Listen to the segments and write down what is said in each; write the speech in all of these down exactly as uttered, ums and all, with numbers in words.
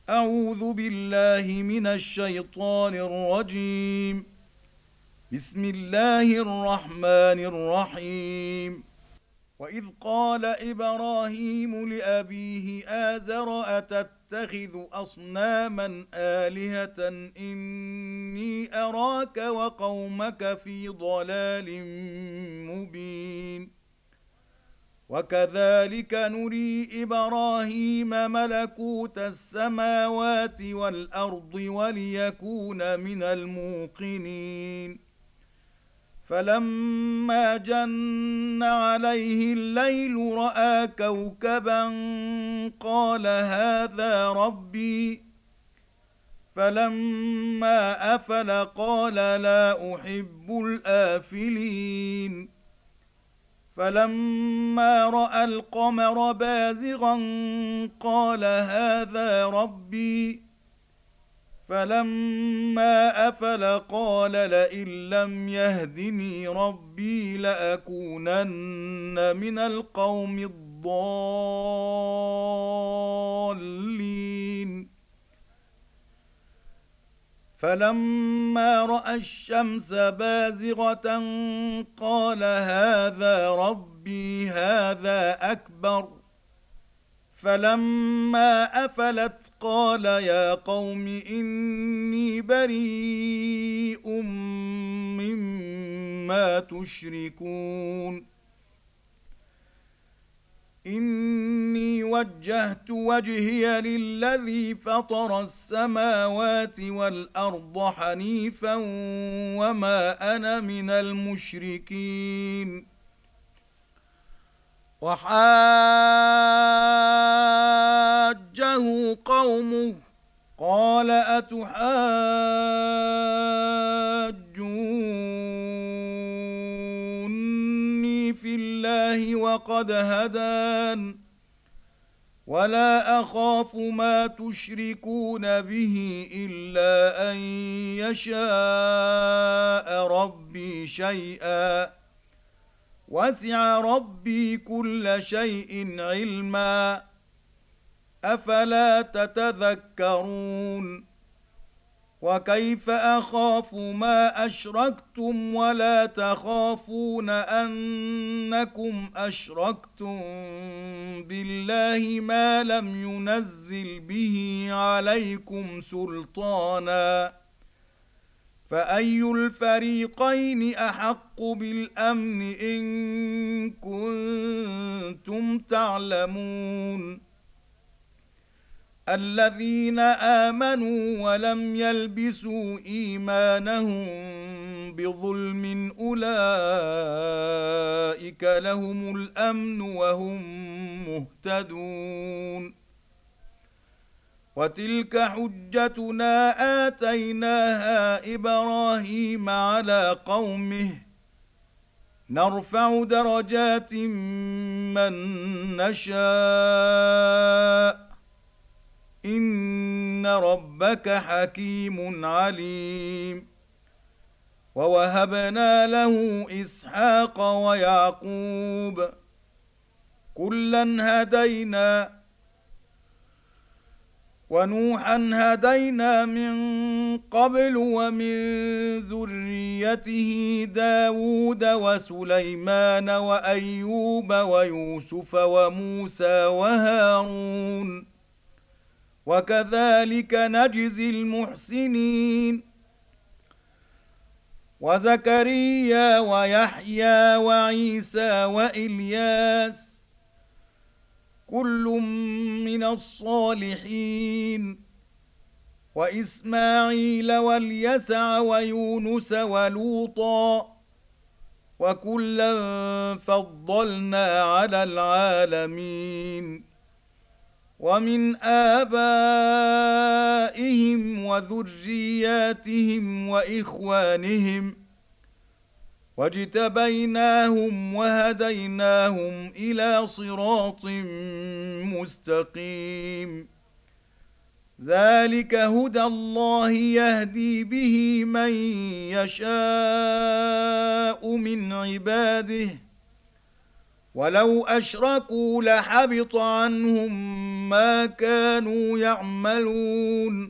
أعوذ بالله من الشيطان الرجيم. بسم الله الرحمن الرحيم. وإذ قال إبراهيم لأبيه آزر أتتخذ أصناما آلهة إني أراك وقومك في ضلال مبين. وكذلك نري إبراهيم ملكوت السماوات والأرض وليكون من الموقنين. فلما جن عليه الليل رأى كوكبا قال هذا ربي. فلما أفل قال لا أحب الآفلين. فلما رأى القمر بازغا قال هذا ربي. فلما أفل قال لئن لم يهدني ربي لأكونن من القوم الضالين. فلما رأى الشمس بازغة قال هذا ربي هذا أكبر. فلما أفلت قال يا قوم إني بريء مما تشركون. إني وجهت وجهي للذي فطر السماوات والأرض حنيفا وما أنا من المشركين. وحاجه قومه قال أتحاجوني في الله وقد هدان ولا أخاف ما تشركون به إلا أن يشاء ربي شيئا وسع ربي كل شيء علما أفلا تتذكرون. وكيف أخاف ما أشركتم ولا تخافون أنكم أشركتم بالله ما لم ينزل به عليكم سلطانا فأي الفريقين أحق بالأمن إن كنتم تعلمون. الذين آمنوا ولم يلبسوا إيمانهم بظلم أولئك لهم الأمن وهم مهتدون. وتلك حجتنا آتيناها إبراهيم على قومه نرفع درجات من نشاء إن ربك حكيم عليم. ووهبنا له إسحاق ويعقوب كلا هدينا ونوحا هدينا من قبل ومن ذريته داود وسليمان وأيوب ويوسف وموسى وهارون وكذلك نجزي المحسنين. وزكريا ويحيى وعيسى وإلياس كل من الصالحين وإسماعيل واليسع ويونس ولوطا وكلا فضلنا على العالمين. ومن آبائهم وذرياتهم وإخوانهم واجتبيناهم وهديناهم إلى صراط مستقيم. ذلك هدى الله يهدي به من يشاء من عباده ولو أشركوا لحبط عنهم ما كانوا يعملون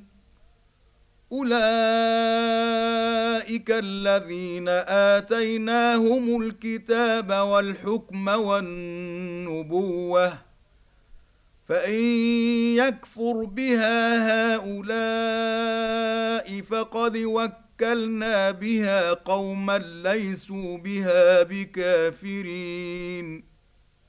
أولئك الذين آتيناهم الكتاب والحكم والنبوة فإن يكفر بها هؤلاء فقد وكلنا بها قوما ليسوا بها بكافرين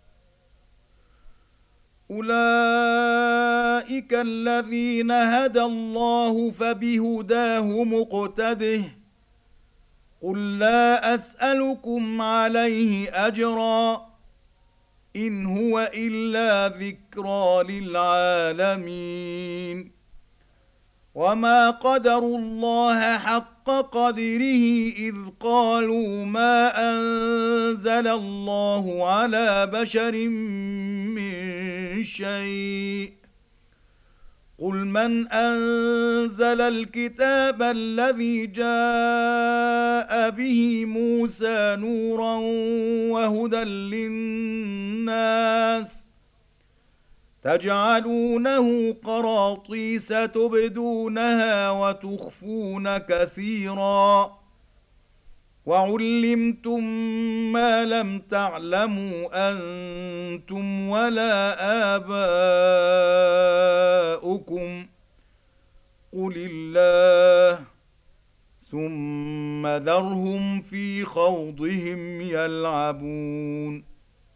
أولئك الذين هدى الله فبهداه مقتده قل لا أسألكم عليه أجرا إن هو إلا ذكرى للعالمين وما قدروا الله حق قدره إذ قالوا ما أنزل الله على بشر من شيء قل من أنزل الكتاب الذي جاء به موسى نورا وهدى للناس تجعلونه قراطيس تبدونها وتخفون كثيرا وعلمتم ما لم تعلموا أنتم ولا آباؤكم قل الله ثم ذرهم في خوضهم يلعبون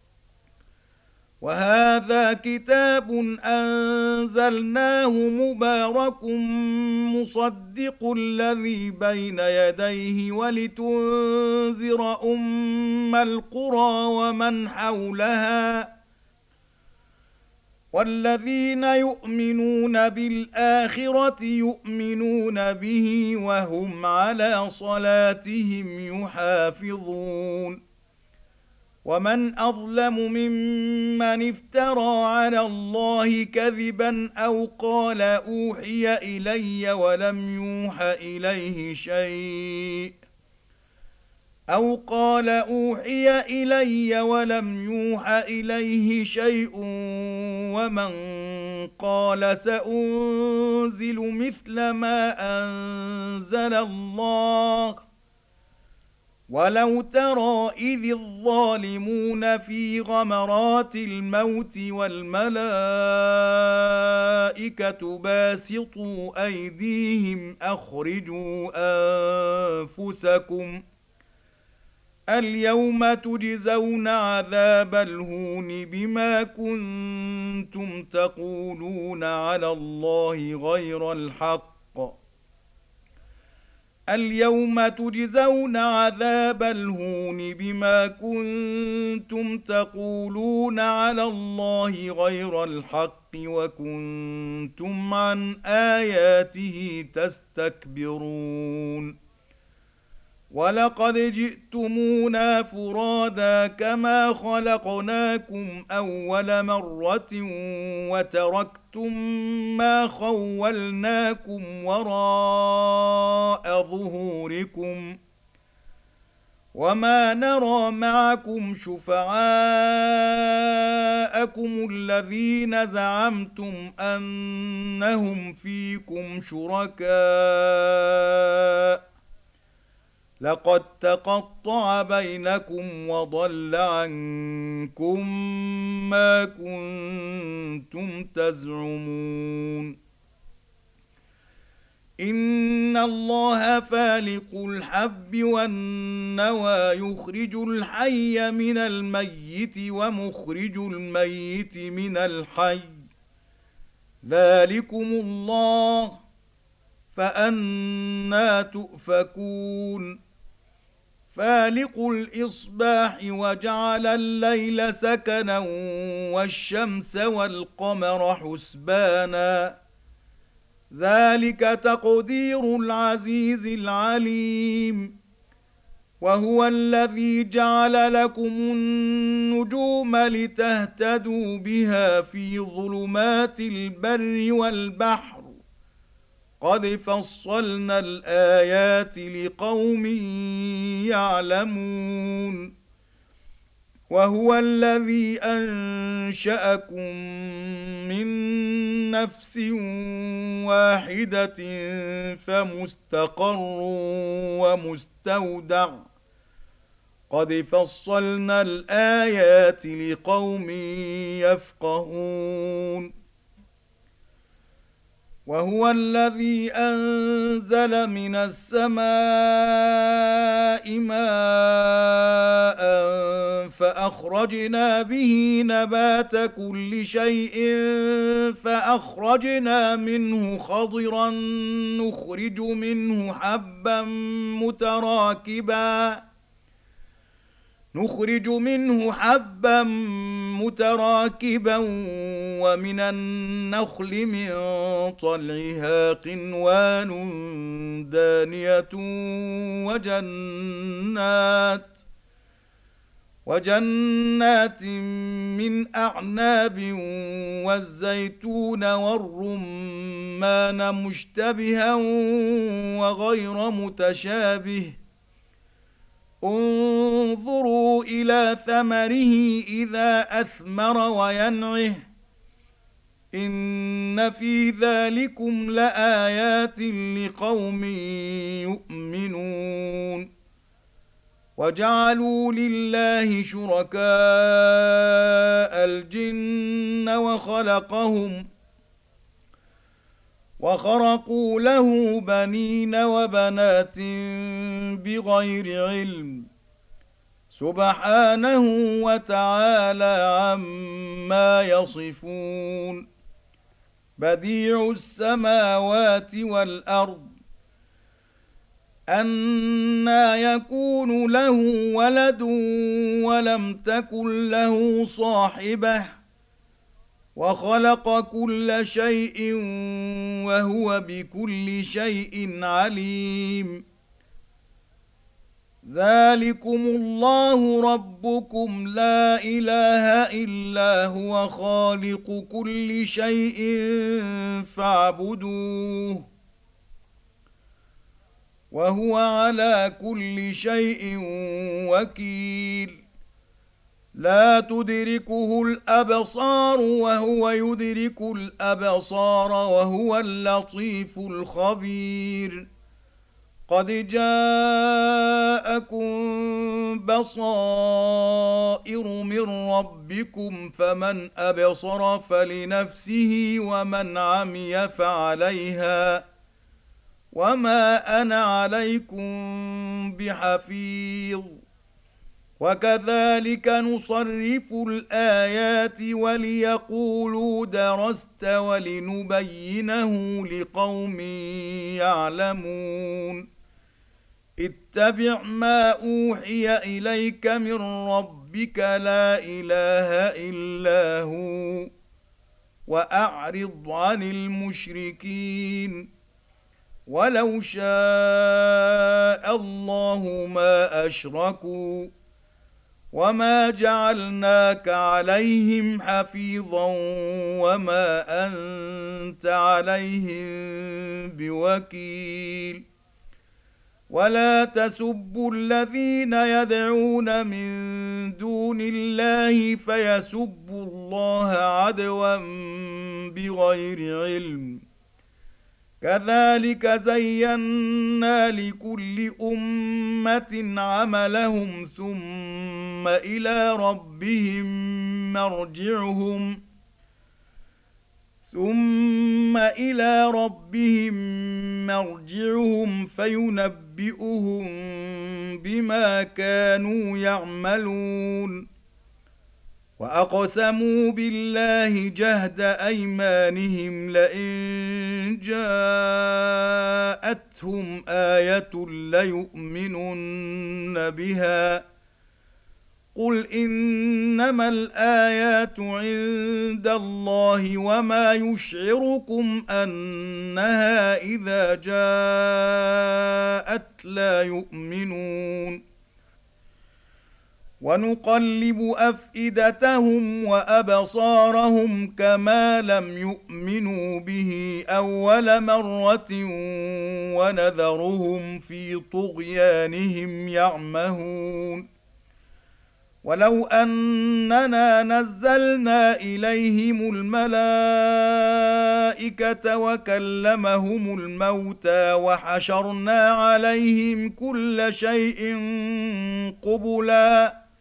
وهذا كتاب أنزلناه مبارك مصدق الذي بين يديه ولتنذر أم القرى ومن حولها والذين يؤمنون بالآخرة يؤمنون به وهم على صلاتهم يحافظون ومن أظلم ممن افترى على الله كذبا أو قال أوحي إلي ولم يوح إليه شيء أو قال أوحي إلي ولم يوح إليه شيء ومن قال سأنزل مثل ما أنزل الله ولو ترى إذ الظالمون في غمرات الموت والملائكة باسطوا أيديهم أخرجوا أنفسكم اليوم تجزون عذاب الهون بما كنتم تقولون على الله غير الحق اليوم تجزون عذاب الهون بما كنتم تقولون على الله غير الحق وكنتم عن آياته تستكبرون ولقد جئتمونا فرادا كما خلقناكم أول مرة وتركتم ما خولناكم وراء ظهوركم وما نرى معكم شفعاءكم الذين زعمتم أنهم فيكم شركاء لقد تقطع بينكم وضل عنكم ما كنتم تزعمون إن الله فالق الحب والنوى يخرج الحي من الميت ومخرج الميت من الحي ذلكم الله فأنى تؤفكون فالق الإصباح وجعل الليل سكنا والشمس والقمر حسبانا ذلك تقدير العزيز العليم وهو الذي جعل لكم النجوم لتهتدوا بها في ظلمات البر والبحر قد فصلنا الآيات لقوم يعلمون وهو الذي أنشأكم من نفس واحدة فمستقر ومستودع قد فصلنا الآيات لقوم يفقهون وهو الذي أنزل من السماء ماء فأخرجنا به نبات كل شيء فأخرجنا منه خضرا نخرج منه حبا متراكبا نخرج منه حبا متراكبا ومن النخل من طلعها قنوان دانية وجنات وجنات من أعناب والزيتون والرمان مشتبها وغير متشابه انظروا إلى ثمره إذا أثمر وينعه إن في ذلكم لآيات لقوم يؤمنون وجعلوا لله شركاء الجن وخلقهم وخرقوا له بنين وبنات بغير علم سبحانه وتعالى عما يصفون بديع السماوات والأرض أنى يكون له ولد ولم تكن له صاحبة وخلق كل شيء وهو بكل شيء عليم ذلكم الله ربكم لا إله إلا هو خالق كل شيء فاعبدوه وهو على كل شيء وكيل لا تدركه الأبصار وهو يدرك الأبصار وهو اللطيف الخبير قد جاءكم بصائر من ربكم فمن أبصر فلنفسه ومن عمي فعليها وما أنا عليكم بحفيظ وكذلك نصرف الآيات وليقولوا درست ولنبينه لقوم يعلمون اتبع ما أوحي إليك من ربك لا إله إلا هو وأعرض عن المشركين ولو شاء الله ما أشركوا وما جعلناك عليهم حفيظا وما أنت عليهم بوكيل ولا تسبوا الذين يدعون من دون الله فيسبوا الله عدوا بغير علم كذلك زينا لكل أمة عملهم ثم إلى ربهم مرجعهم ثم إلى ربهم مرجعهم فينبئهم بما كانوا يعملون وأقسموا بالله جهد أيمانهم لئن جاءتهم آية ليؤمنن بها قل إنما الآيات عند الله وما يشعركم أنها إذا جاءت لا يؤمنون ونقلب أفئدتهم وأبصارهم كما لم يؤمنوا به أول مرة ونذرهم في طغيانهم يعمهون ولو أننا نزلنا إليهم الملائكة وكلمهم الموتى وحشرنا عليهم كل شيء قبلا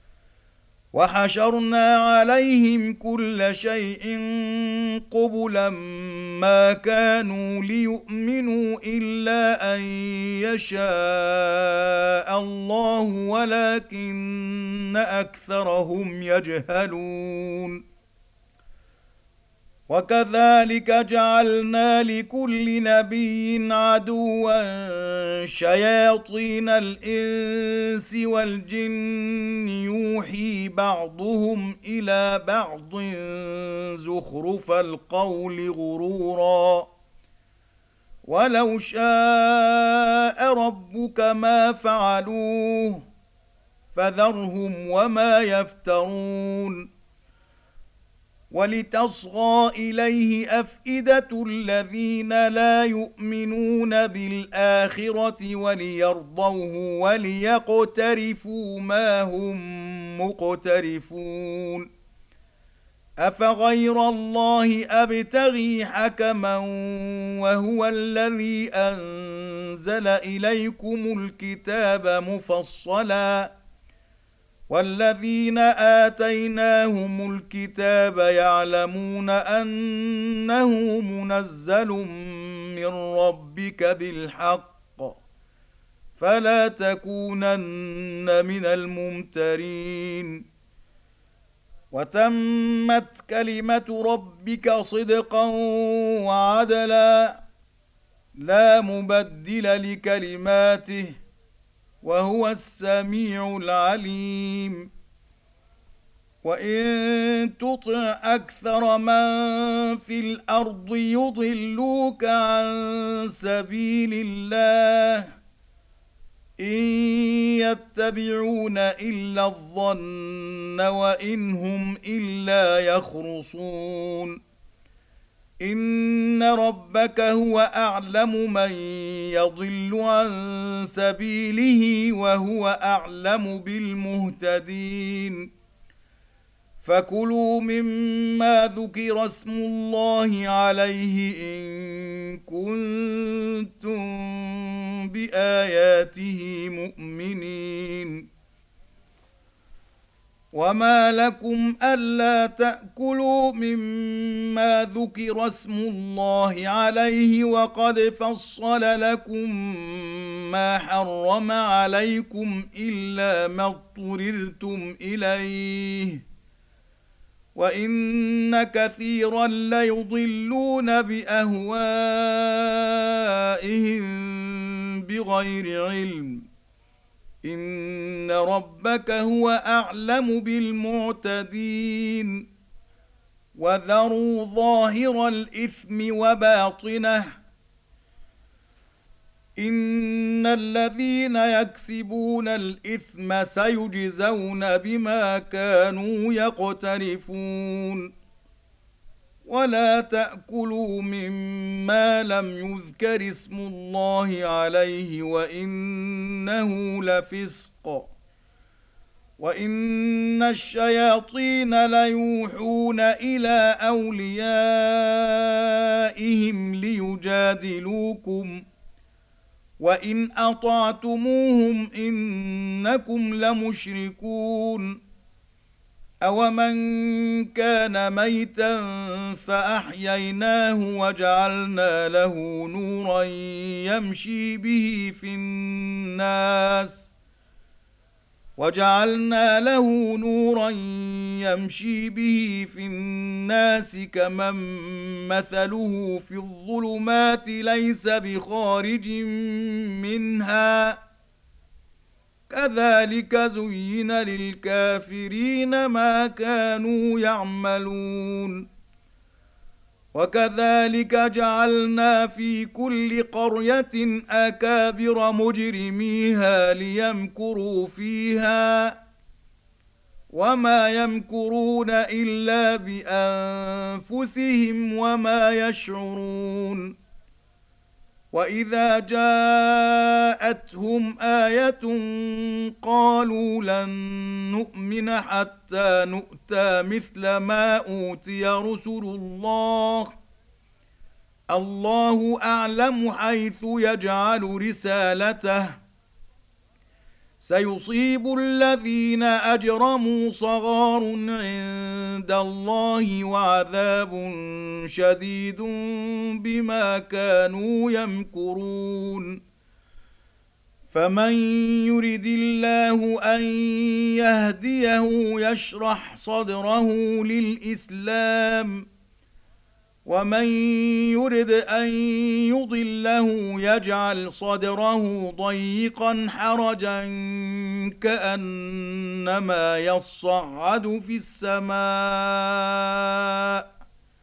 وحشرنا عليهم كل شيء قبلا ما كانوا ليؤمنوا إلا أن يشاء الله ولكن أكثرهم يجهلون وكذلك جعلنا لكل نبي عدوا شياطين الإنس والجن يوحي بعضهم إلى بعض زخرف القول غرورا ولو شاء ربك ما فعلوه فذرهم وما يفترون ولتصغى إليه أفئدة الذين لا يؤمنون بالآخرة وليرضوه وليقترفوا ما هم مقترفون أفغير الله أبتغي حكما وهو الذي أنزل إليكم الكتاب مفصلا والذين آتيناهم الكتاب يعلمون أنه منزل من ربك بالحق فلا تكونن من الممترين وتمت كلمة ربك صدقا وعدلا لا مبدل لكلماته وهو السميع العليم وإن تطع أكثر من في الأرض يضلوك عن سبيل الله إن يتبعون إلا الظن وإن هم إلا يخرصون إن ربك هو أعلم من يضل عن سبيله وهو أعلم بالمهتدين فكلوا مما ذكر اسم الله عليه إن كنتم بآياته مؤمنين وما لكم ألا تأكلوا مما ذكر اسم الله عليه وقد فصل لكم ما حرم عليكم إلا ما اضطررتم إليه وإن كثيرا ليضلون بأهوائهم بغير علم إن ربك هو أعلم بالمعتدين وذروا ظاهر الإثم وباطنه إن الذين يكسبون الإثم سيجزون بما كانوا يقترفون ولا تأكلوا مما لم يذكر اسم الله عليه وإنه لفسق وإن الشياطين ليوحون إلى أوليائهم ليجادلوكم وإن أطعتموهم إنكم لمشركون أومن كان ميتا فأحييناه وجعلنا له نورا يمشي به في الناس وجعلنا له نورا يمشي به في الناس كمن مثله في الظلمات ليس بخارج منها كذلك زين للكافرين ما كانوا يعملون وكذلك جعلنا في كل قرية أكابر مجرميها ليمكروا فيها وما يمكرون إلا بأنفسهم وما يشعرون وإذا جاءتهم آية قالوا لن نؤمن حتى نؤتى مثل ما أوتي رسل الله الله أعلم حيث يجعل رسالته سيصيب الذين أجرموا صغار عند الله وعذاب شديد بما كانوا يمكرون فمن يرد الله أن يهديه يشرح صدره للإسلام ومن يرد أن يضله يجعل صدره ضيقا حرجا كأنما يصعد في السماء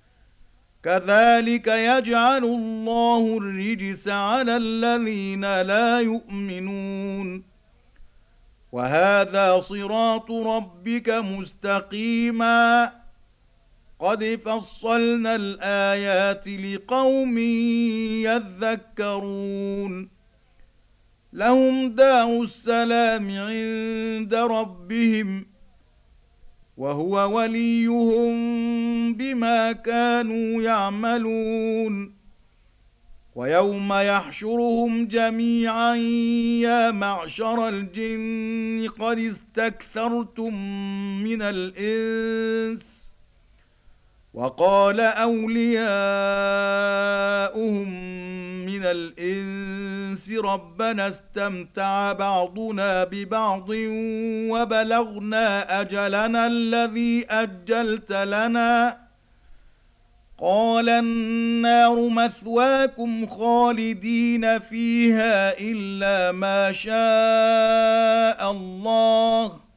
كذلك يجعل الله الرجس على الذين لا يؤمنون وهذا صراط ربك مستقيما قد فصلنا الآيات لقوم يذكرون لهم دار السلام عند ربهم وهو وليهم بما كانوا يعملون ويوم يحشرهم جميعا يا معشر الجن قد استكثرتم من الإنس وقال أولياؤهم من الإنس ربنا استمتع بعضنا ببعض وبلغنا أجلنا الذي أجلت لنا قال النار مثواكم خالدين فيها إلا ما شاء الله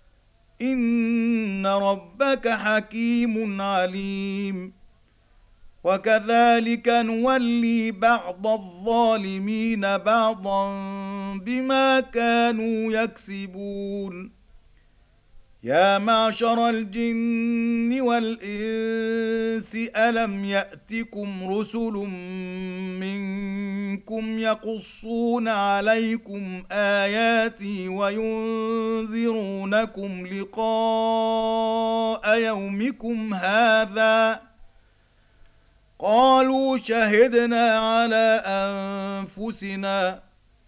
إن ربك حكيم عليم وكذلك نولي بعض الظالمين بعضا بما كانوا يكسبون يا معشر الجن والإنس ألم يأتكم رسل منكم يقصون عليكم آياتي وينذرونكم لقاء يومكم هذا قالوا شهدنا على أنفسنا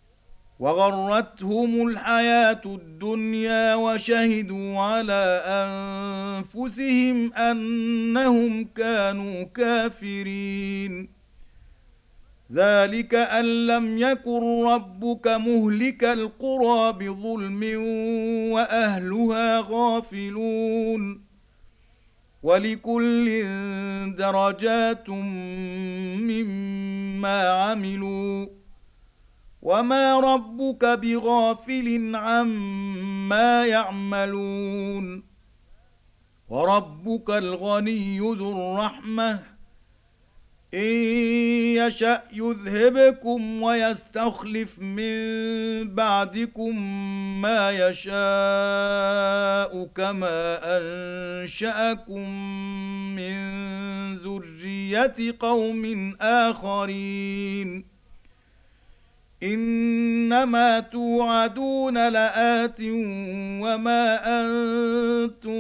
وغرتهم الحياة الدنيا وشهدوا على أنفسهم أنهم كانوا كافرين ذلك أن لم يكن ربك مهلك القرى بظلم وأهلها غافلون ولكل درجات مما عملوا وما ربك بغافل عما يعملون وربك الغني ذو الرحمة إن يشأ يذهبكم ويستخلف من بعدكم ما يشاء كما أنشأكم من ذرية قوم آخرين إنما توعدون لآت وما أنتم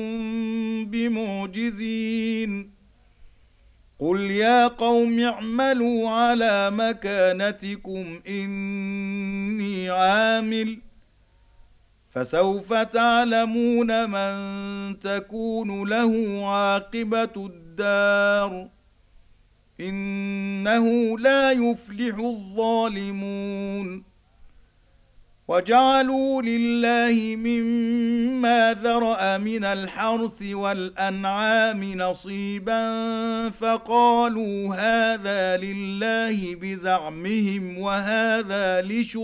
بمعجزين قل يا قوم اعملوا على مكانتكم إني عامل فسوف تعلمون من تكون له عاقبة الدار إنه لا يفلح الظالمون وجعلوا لله مما ذرأ من الحرث والأنعام نصيبا فقالوا هذا لله بزعمهم وهذا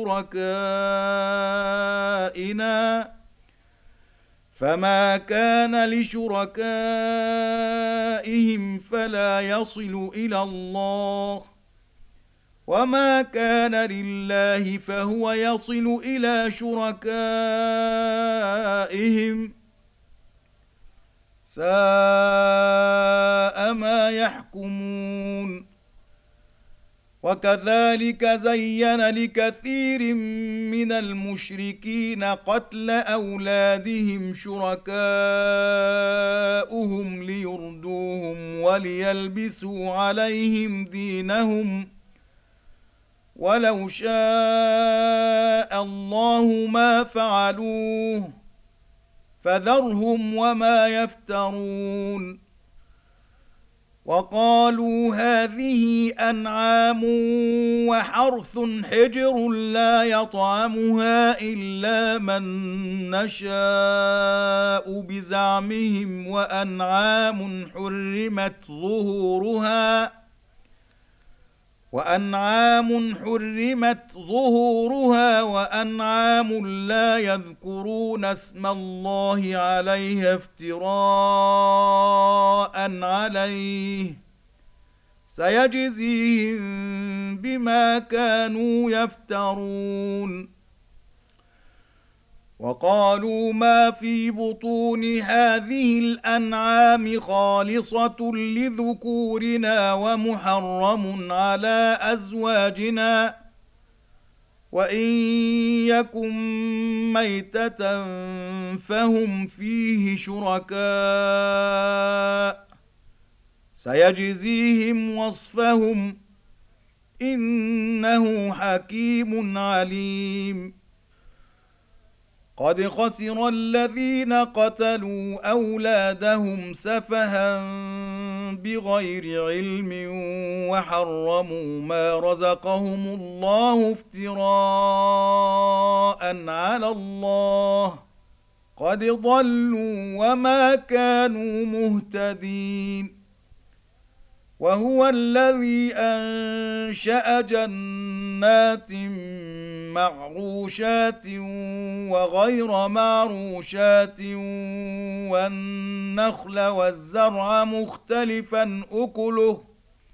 لشركائنا فما كان لشركائهم فلا يصل إلى الله وما كان لله فهو يصل إلى شركائهم ساء ما يحكمون وكذلك زين لكثير من المشركين قتل أولادهم شركاؤهم ليردوهم وليلبسوا عليهم دينهم ولو شاء الله ما فعلوه فذرهم وما يفترون وقالوا هذه أنعام وحرث حجر لا يطعمها إلا من نشاء بزعمهم وأنعام حرمت ظهورها وأنعام حرمت ظهورها وأنعام لا يذكرون اسم الله عليها افتراء عليه سيجزيهم بما كانوا يفترون وقالوا ما في بطون هذه الأنعام خالصة لذكورنا ومحرم على أزواجنا وإن يكن ميتة فهم فيه شركاء سيجزيهم وصفهم إنه حكيم عليم قد خسر الذين قتلوا أولادهم سفها بغير علم وحرموا ما رزقهم الله افتراء على الله قد ضلوا وما كانوا مهتدين وهو الذي أنشأ جنات معروشات وغير معروشات والنخل والزرع مختلفا أكله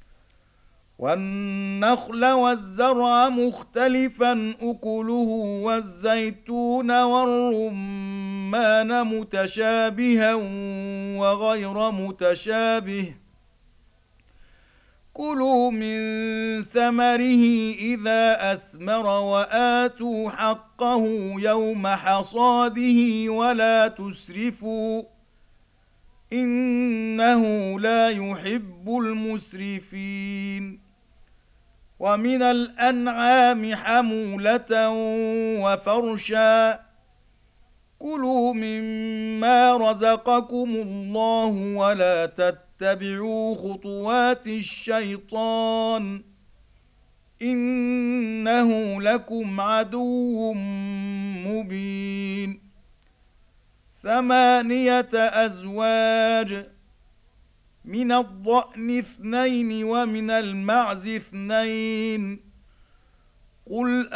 والنخل والزرع مختلفا أكله والزيتون والرمان متشابها وغير متشابه كلوا من ثمره إذا أثمر وآتوا حقه يوم حصاده ولا تسرفوا إنه لا يحب المسرفين ومن الأنعام حمولة وفرشا كلوا مما رزقكم الله ولا تتبعوا اتبعوا خطوات الشيطان إنه لكم عدو مبين ثمانية أزواج من الضأن اثنين ومن المعز اثنين قل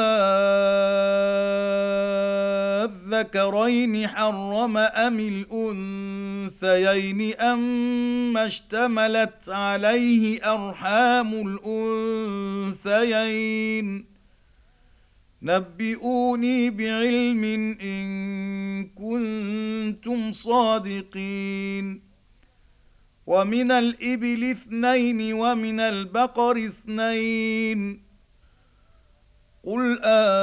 أذكرين حرم أم الأنثيين أما اشتملت عليه أرحام الأنثيين نبئوني بعلم إن كنتم صادقين ومن الإبل اثنين ومن البقر اثنين قل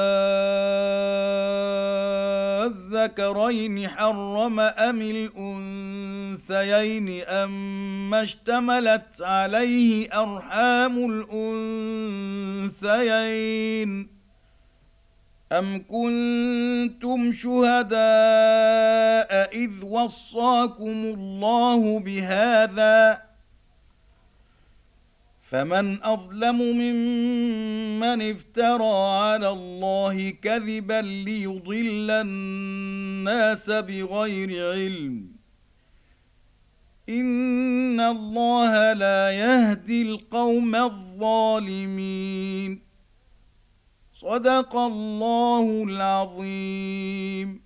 أذكرين حرم أم الأنثيين أما اشتملت عليه أرحام الأنثيين أم كنتم شهداء إذ وصاكم الله بهذا فمن أظلم ممن افترى على الله كذبا ليضل الناس بغير علم إن الله لا يهدي القوم الظالمين صدق الله العظيم.